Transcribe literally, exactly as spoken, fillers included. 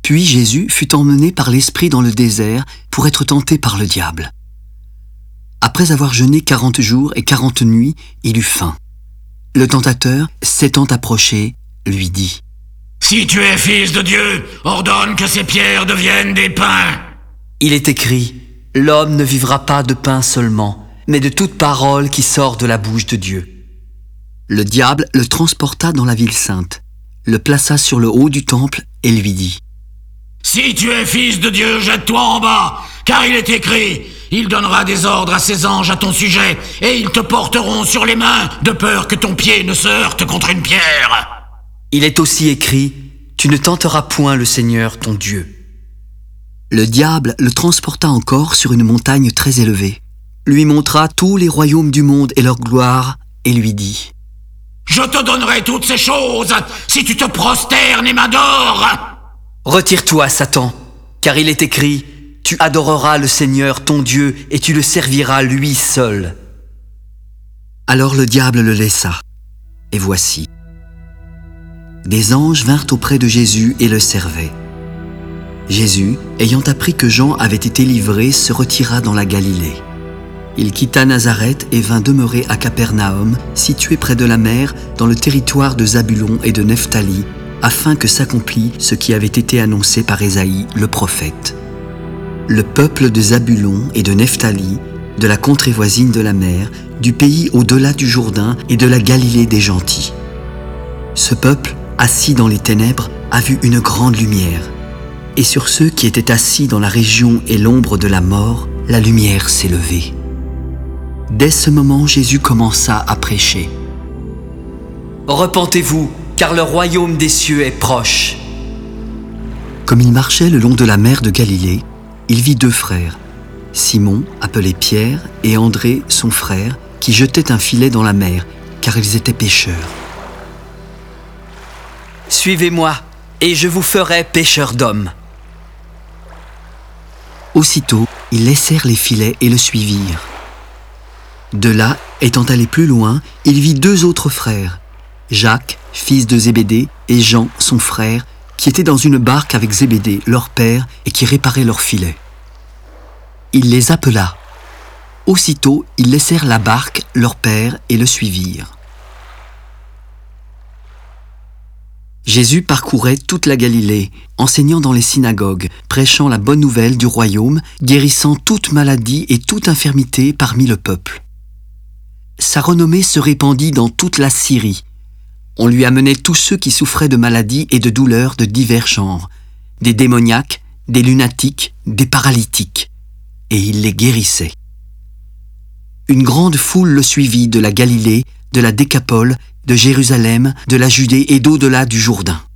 Puis Jésus fut emmené par l'Esprit dans le désert pour être tenté par le diable. Après avoir jeûné quarante jours et quarante nuits, il eut faim. Le tentateur, s'étant approché, lui dit : « Si tu es fils de Dieu, ordonne que ces pierres deviennent des pains. » Il est écrit : « L'homme ne vivra pas de pain seulement, mais de toute parole qui sort de la bouche de Dieu. » Le diable le transporta dans la ville sainte, le plaça sur le haut du temple et lui dit : « Si tu es fils de Dieu, jette-toi en bas, car il est écrit : il donnera des ordres à ses anges à ton sujet, et ils te porteront sur les mains, de peur que ton pied ne se heurte contre une pierre. » Il est aussi écrit : « Tu ne tenteras point le Seigneur ton Dieu. » Le diable le transporta encore sur une montagne très élevée, lui montra tous les royaumes du monde et leur gloire, et lui dit : « Je te donnerai toutes ces choses, si tu te prosternes et m'adores. » Retire-toi, Satan, car il est écrit : « Tu adoreras le Seigneur ton Dieu, et tu le serviras lui seul. » Alors le diable le laissa, et voici, des anges vinrent auprès de Jésus et le servaient. Jésus, ayant appris que Jean avait été livré, se retira dans la Galilée. Il quitta Nazareth et vint demeurer à Capernaum, situé près de la mer, dans le territoire de Zabulon et de Nephtali, afin que s'accomplît ce qui avait été annoncé par Ésaïe, le prophète. Le peuple de Zabulon et de Nephtali, de la contrée voisine de la mer, du pays au-delà du Jourdain et de la Galilée des gentils. Ce peuple, assis dans les ténèbres, a vu une grande lumière. Et sur ceux qui étaient assis dans la région et l'ombre de la mort, la lumière s'est levée. Dès ce moment, Jésus commença à prêcher. « Repentez-vous, car le royaume des cieux est proche. » Comme il marchait le long de la mer de Galilée, il vit deux frères, Simon, appelé Pierre, et André, son frère, qui jetaient un filet dans la mer, car ils étaient pêcheurs. « Suivez-moi, et je vous ferai pêcheurs d'hommes. » Aussitôt, ils laissèrent les filets et le suivirent. De là, étant allé plus loin, il vit deux autres frères, Jacques, fils de Zébédée, et Jean, son frère, qui étaient dans une barque avec Zébédée, leur père, et qui réparaient leurs filets. Il les appela. Aussitôt, ils laissèrent la barque, leur père, et le suivirent. Jésus parcourait toute la Galilée, enseignant dans les synagogues, prêchant la bonne nouvelle du royaume, guérissant toute maladie et toute infirmité parmi le peuple. Sa renommée se répandit dans toute la Syrie. On lui amenait tous ceux qui souffraient de maladies et de douleurs de divers genres, des démoniaques, des lunatiques, des paralytiques, et il les guérissait. Une grande foule le suivit de la Galilée, de la Décapole, de Jérusalem, de la Judée et d'au-delà du Jourdain.